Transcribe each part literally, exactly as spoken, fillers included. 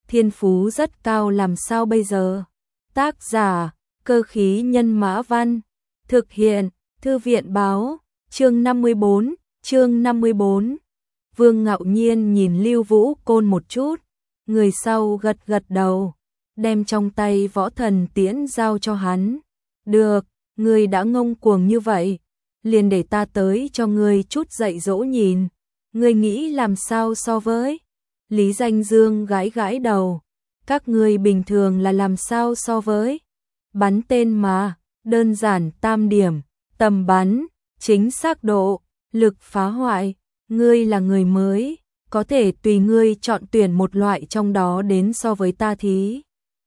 thiên phú rất cao làm sao bây giờ? Tác giả, Cơ khí nhân mã văn. Thực hiện, Thư viện báo, chương năm mươi bốn, chương năm mươi bốn. Vương Ngạo Nhiên nhìn Lưu Vũ Côn một chút, người sau gật gật đầu, đem trong tay võ thần tiễn giao cho hắn. Được, ngươi đã ngông cuồng như vậy, liền để ta tới cho ngươi chút dạy dỗ nhìn. Ngươi nghĩ làm sao so với? Lý Danh Dương gãi gãi đầu, các ngươi bình thường là làm sao so với? Bắn tên mà, đơn giản tam điểm, tầm bắn, chính xác độ, lực phá hoại, ngươi là người mới, có thể tùy ngươi chọn tuyển một loại trong đó đến so với ta thí.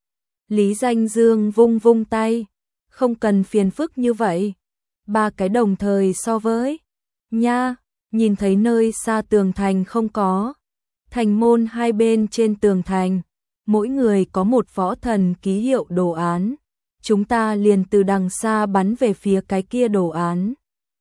Lý Danh Dương vung vung tay, không cần phiền phức như vậy, ba cái đồng thời so với. Nha, nhìn thấy nơi xa tường thành không có, thành môn hai bên trên tường thành, mỗi người có một võ thần ký hiệu đồ án. Chúng ta liền từ đằng xa bắn về phía cái kia đồ án.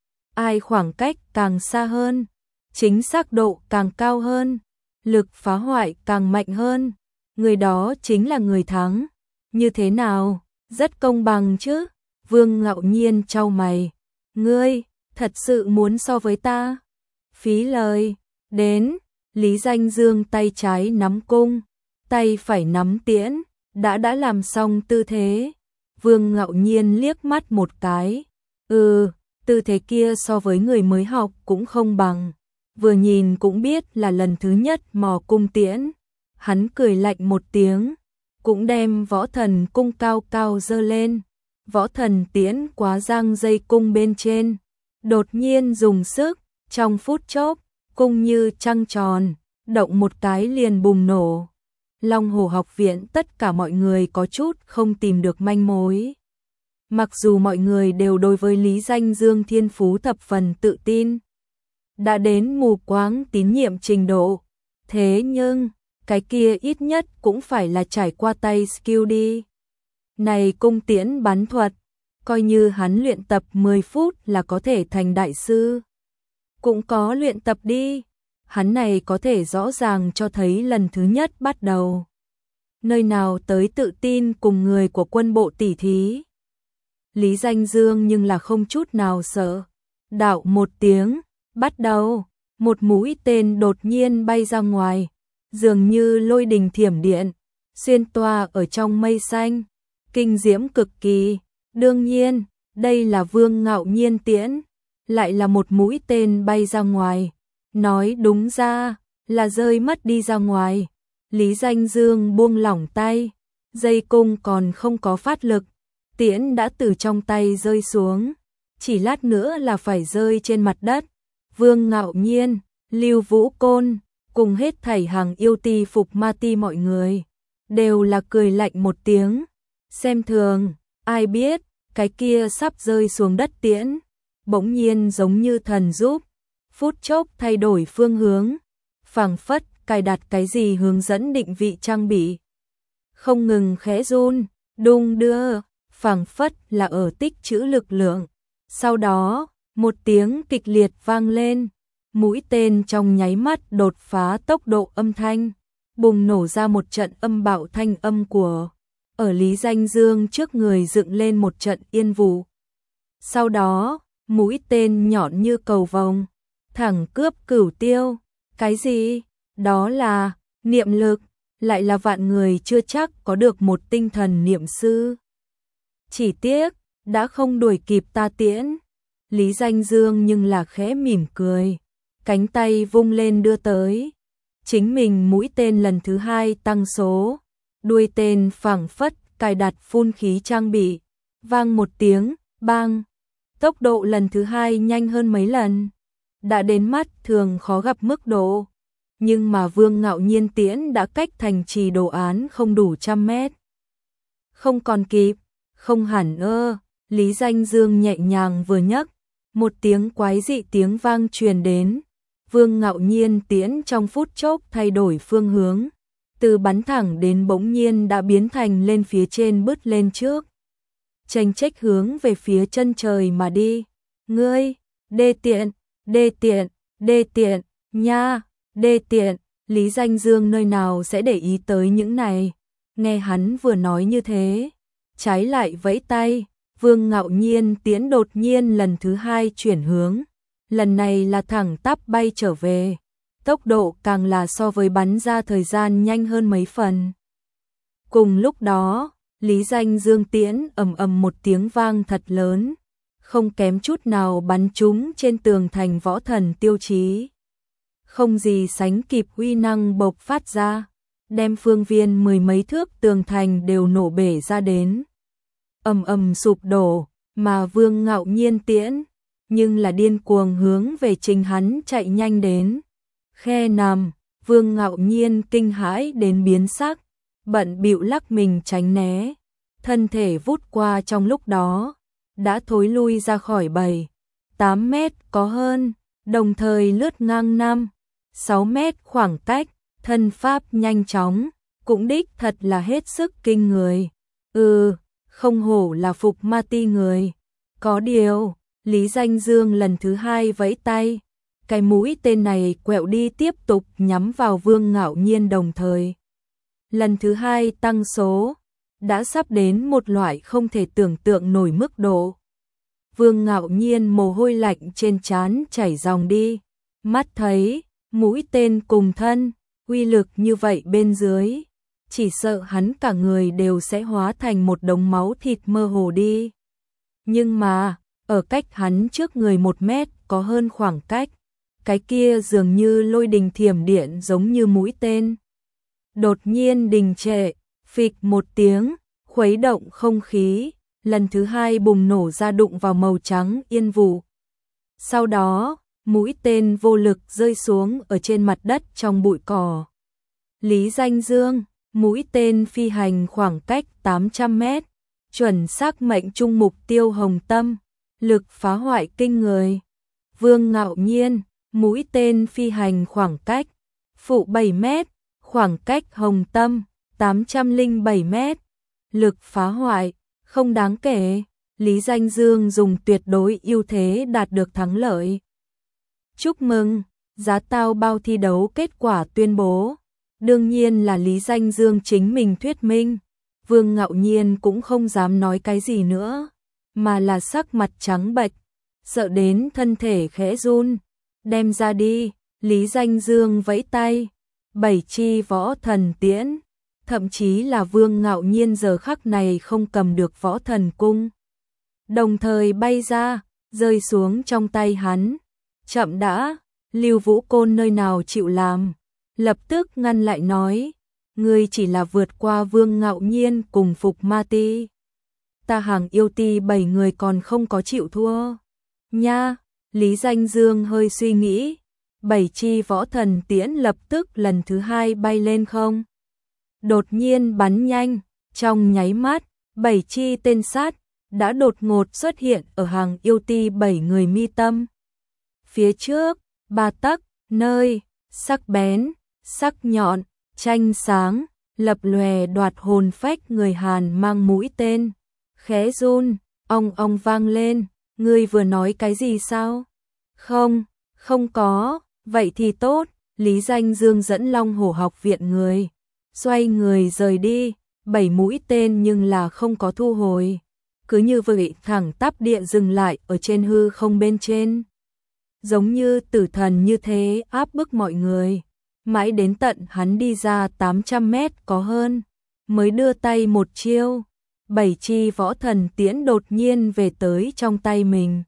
Ai khoảng cách càng xa hơn, chính xác độ càng cao hơn, lực phá hoại càng mạnh hơn, người đó chính là người thắng. Như thế nào? Rất công bằng chứ? Vương Ngạo Nhiên chau mày. Ngươi, thật sự muốn so với ta? Phí lời. Đến, Lý Danh Dương tay trái nắm cung, tay phải nắm tiễn, đã đã làm xong tư thế. Vương Ngạo Nhiên liếc mắt một cái. Ừ, tư thế kia so với người mới học cũng không bằng. Vừa nhìn cũng biết là lần thứ nhất mò cung tiễn. Hắn cười lạnh một tiếng, cũng đem võ thần cung cao cao dơ lên. Võ thần tiễn quá giăng dây cung bên trên, đột nhiên dùng sức, trong phút chốc, cung như trăng tròn, động một cái liền bùng nổ. Long Hồ học viện tất cả mọi người có chút không tìm được manh mối. Mặc dù mọi người đều đối với Lý Danh Dương thiên phú thập phần tự tin, đã đến mù quáng tín nhiệm trình độ, thế nhưng, cái kia ít nhất cũng phải là trải qua tay skill đi. Này cung tiễn bắn thuật, coi như hắn luyện tập mười phút là có thể thành đại sư. Cũng có luyện tập đi. Hắn này có thể rõ ràng cho thấy lần thứ nhất bắt đầu. Nơi nào tới tự tin cùng người của quân bộ tỉ thí. Lý Danh Dương nhưng là không chút nào sợ. Đạo một tiếng, bắt đầu, một mũi tên đột nhiên bay ra ngoài, dường như lôi đình thiểm điện, xuyên toa ở trong mây xanh, kinh diễm cực kỳ. Đương nhiên, đây là Vương Ngạo Nhiên tiễn, lại là một mũi tên bay ra ngoài. Nói đúng ra, là rơi mất đi ra ngoài. Lý Danh Dương buông lỏng tay, dây cung còn không có phát lực, tiễn đã từ trong tay rơi xuống, chỉ lát nữa là phải rơi trên mặt đất. Vương Ngạo Nhiên, Lưu Vũ Côn, cùng hết thảy hàng yêu ti phục ma ti mọi người, đều là cười lạnh một tiếng, xem thường. Ai biết, cái kia sắp rơi xuống đất tiễn, bỗng nhiên giống như thần giúp, phút chốc thay đổi phương hướng, phảng phất cài đặt cái gì hướng dẫn định vị trang bị. Không ngừng khẽ run, đung đưa, phảng phất là ở tích trữ lực lượng. Sau đó, một tiếng kịch liệt vang lên, mũi tên trong nháy mắt đột phá tốc độ âm thanh, bùng nổ ra một trận âm bạo thanh âm của. Ở Lý Danh Dương trước người dựng lên một trận yên vụ. Sau đó, mũi tên nhọn như cầu vồng, thẳng cướp cửu tiêu. Cái gì? Đó là niệm lực, lại là vạn người chưa chắc có được một tinh thần niệm sư. Chỉ tiếc, đã không đuổi kịp ta tiễn. Lý Danh Dương nhưng là khẽ mỉm cười, cánh tay vung lên đưa tới. Chính mình mũi tên lần thứ hai tăng số, đuôi tên phảng phất cài đặt phun khí trang bị, vang một tiếng, bang. Tốc độ lần thứ hai nhanh hơn mấy lần, đã đến mắt thường khó gặp mức độ. Nhưng mà Vương Ngạo Nhiên tiễn đã cách thành trì đồ án không đủ trăm mét. Không còn kịp, không hẳn ơ, Lý Danh Dương nhẹ nhàng vừa nhấc, một tiếng quái dị tiếng vang truyền đến. Vương Ngạo Nhiên tiễn trong phút chốc thay đổi phương hướng, từ bắn thẳng đến bỗng nhiên đã biến thành lên phía trên bứt lên trước. Chênh chếch hướng về phía chân trời mà đi. Ngươi, đê tiện, đê tiện, đê tiện, nha, đê tiện. Lý Danh Dương nơi nào sẽ để ý tới những này. Nghe hắn vừa nói như thế, trái lại vẫy tay, Vương Ngạo Nhiên Tiễn đột nhiên lần thứ hai chuyển hướng. Lần này là thẳng tắp bay trở về. Tốc độ càng là so với bắn ra thời gian nhanh hơn mấy phần. Cùng lúc đó, Lý Danh Dương tiễn ầm ầm một tiếng vang thật lớn, không kém chút nào bắn trúng trên tường thành Võ Thần Tiêu Chí. Không gì sánh kịp uy năng bộc phát ra, đem phương viên mười mấy thước tường thành đều nổ bể ra đến. Ầm ầm sụp đổ, mà Vương Ngạo Nhiên tiễn, nhưng là điên cuồng hướng về chính hắn chạy nhanh đến. Khe nằm, Vương Ngạo Nhiên kinh hãi đến biến sắc, bận bịu lắc mình tránh né, thân thể vút qua trong lúc đó, đã thối lui ra khỏi bảy, tám mét có hơn, đồng thời lướt ngang năm, sáu mét khoảng cách, thân pháp nhanh chóng, cũng đích thật là hết sức kinh người. Ừ, không hổ là phục ma ti người. Có điều, Lý Danh Dương lần thứ hai vẫy tay, cái mũi tên này quẹo đi tiếp tục nhắm vào Vương Ngạo Nhiên đồng thời. Lần thứ hai tăng số, đã sắp đến một loại không thể tưởng tượng nổi mức độ. Vương Ngạo Nhiên mồ hôi lạnh trên trán chảy ròng đi, mắt thấy, mũi tên cùng thân, uy lực như vậy bên dưới, chỉ sợ hắn cả người đều sẽ hóa thành một đống máu thịt mơ hồ đi. Nhưng mà, ở cách hắn trước người một mét có hơn khoảng cách, cái kia dường như lôi đình thiểm điện giống như mũi tên. Đột nhiên đình trệ, phịch một tiếng, khuấy động không khí, lần thứ hai bùng nổ ra đụng vào màu trắng yên vụ. Sau đó, mũi tên vô lực rơi xuống ở trên mặt đất trong bụi cỏ. Lý Danh Dương, mũi tên phi hành khoảng cách tám trăm mét, chuẩn xác mệnh trung mục tiêu hồng tâm, lực phá hoại kinh người. Vương Ngạo Nhiên, mũi tên phi hành khoảng cách phụ bảy mét, khoảng cách hồng tâm tám trăm lẻ bảy mét, lực phá hoại không đáng kể. Lý Danh Dương dùng tuyệt đối ưu thế đạt được thắng lợi. Chúc mừng, giá tao bao thi đấu kết quả tuyên bố. Đương nhiên là Lý Danh Dương chính mình thuyết minh. Vương Ngạo Nhiên cũng không dám nói cái gì nữa, mà là sắc mặt trắng bệch, sợ đến thân thể khẽ run. Đem ra đi, Lý Danh Dương vẫy tay, bảy chi võ thần tiễn, thậm chí là Vương Ngạo Nhiên giờ khắc này không cầm được võ thần cung. Đồng thời bay ra, rơi xuống trong tay hắn. Chậm đã, Lưu Vũ Côn nơi nào chịu làm, lập tức ngăn lại nói, ngươi chỉ là vượt qua Vương Ngạo Nhiên cùng Phục Ma Ti. Ta hàng yêu ti bảy người còn không có chịu thua. Nha, Lý Danh Dương hơi suy nghĩ, bảy chi võ thần tiễn lập tức lần thứ hai bay lên không. Đột nhiên bắn nhanh, trong nháy mắt, bảy chi tên sát đã đột ngột xuất hiện ở hàng yêu ti bảy người mi tâm. Phía trước, ba tấc, nơi, sắc bén, sắc nhọn, tranh sáng, lập lòe đoạt hồn phách người Hàn mang mũi tên. Khẽ run, ong ong vang lên, ngươi vừa nói cái gì sao? Không, không có, vậy thì tốt. Lý Danh Dương dẫn Long Hổ học viện người, xoay người rời đi, bảy mũi tên nhưng là không có thu hồi. Cứ như vậy thẳng tắp địa dừng lại ở trên hư không bên trên. Giống như tử thần như thế áp bức mọi người. Mãi đến tận hắn đi ra tám trăm mét có hơn, mới đưa tay một chiêu. Bảy chi võ thần tiễn đột nhiên về tới trong tay mình.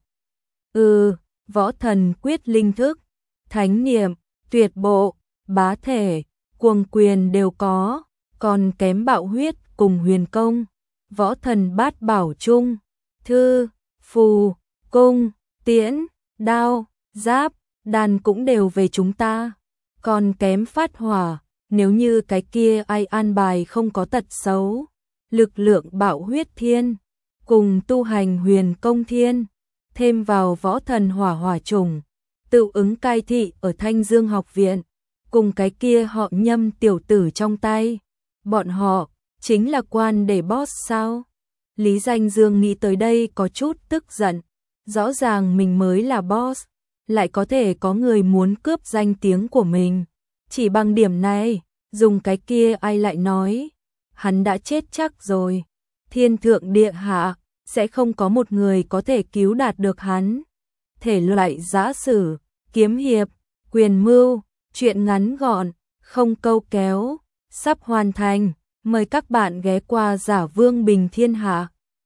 Ừ, võ thần quyết linh thức, thánh niệm, tuyệt bộ, bá thể, cuồng quyền đều có, còn kém bạo huyết cùng huyền công. Võ thần bát bảo chung, thư, phù, cung, tiễn, đao, giáp, đàn cũng đều về chúng ta. Còn kém phát hỏa, nếu như cái kia ai an bài không có tật xấu. Lực lượng bạo huyết thiên, cùng tu hành huyền công thiên, thêm vào võ thần hỏa hỏa trùng, tự ứng cai thị ở Thanh Dương học viện, cùng cái kia họ Nhâm tiểu tử trong tay. Bọn họ, chính là quan để boss sao? Lý Danh Dương nghĩ tới đây có chút tức giận, rõ ràng mình mới là boss, lại có thể có người muốn cướp danh tiếng của mình. Chỉ bằng điểm này, dùng cái kia ai lại nói, hắn đã chết chắc rồi. Thiên thượng địa hạ, sẽ không có một người có thể cứu đạt được hắn. Thể loại giã sử, kiếm hiệp, quyền mưu, truyện ngắn gọn, không câu kéo, sắp hoàn thành. Mời các bạn ghé qua Giả Vương Bình Thiên Hạ.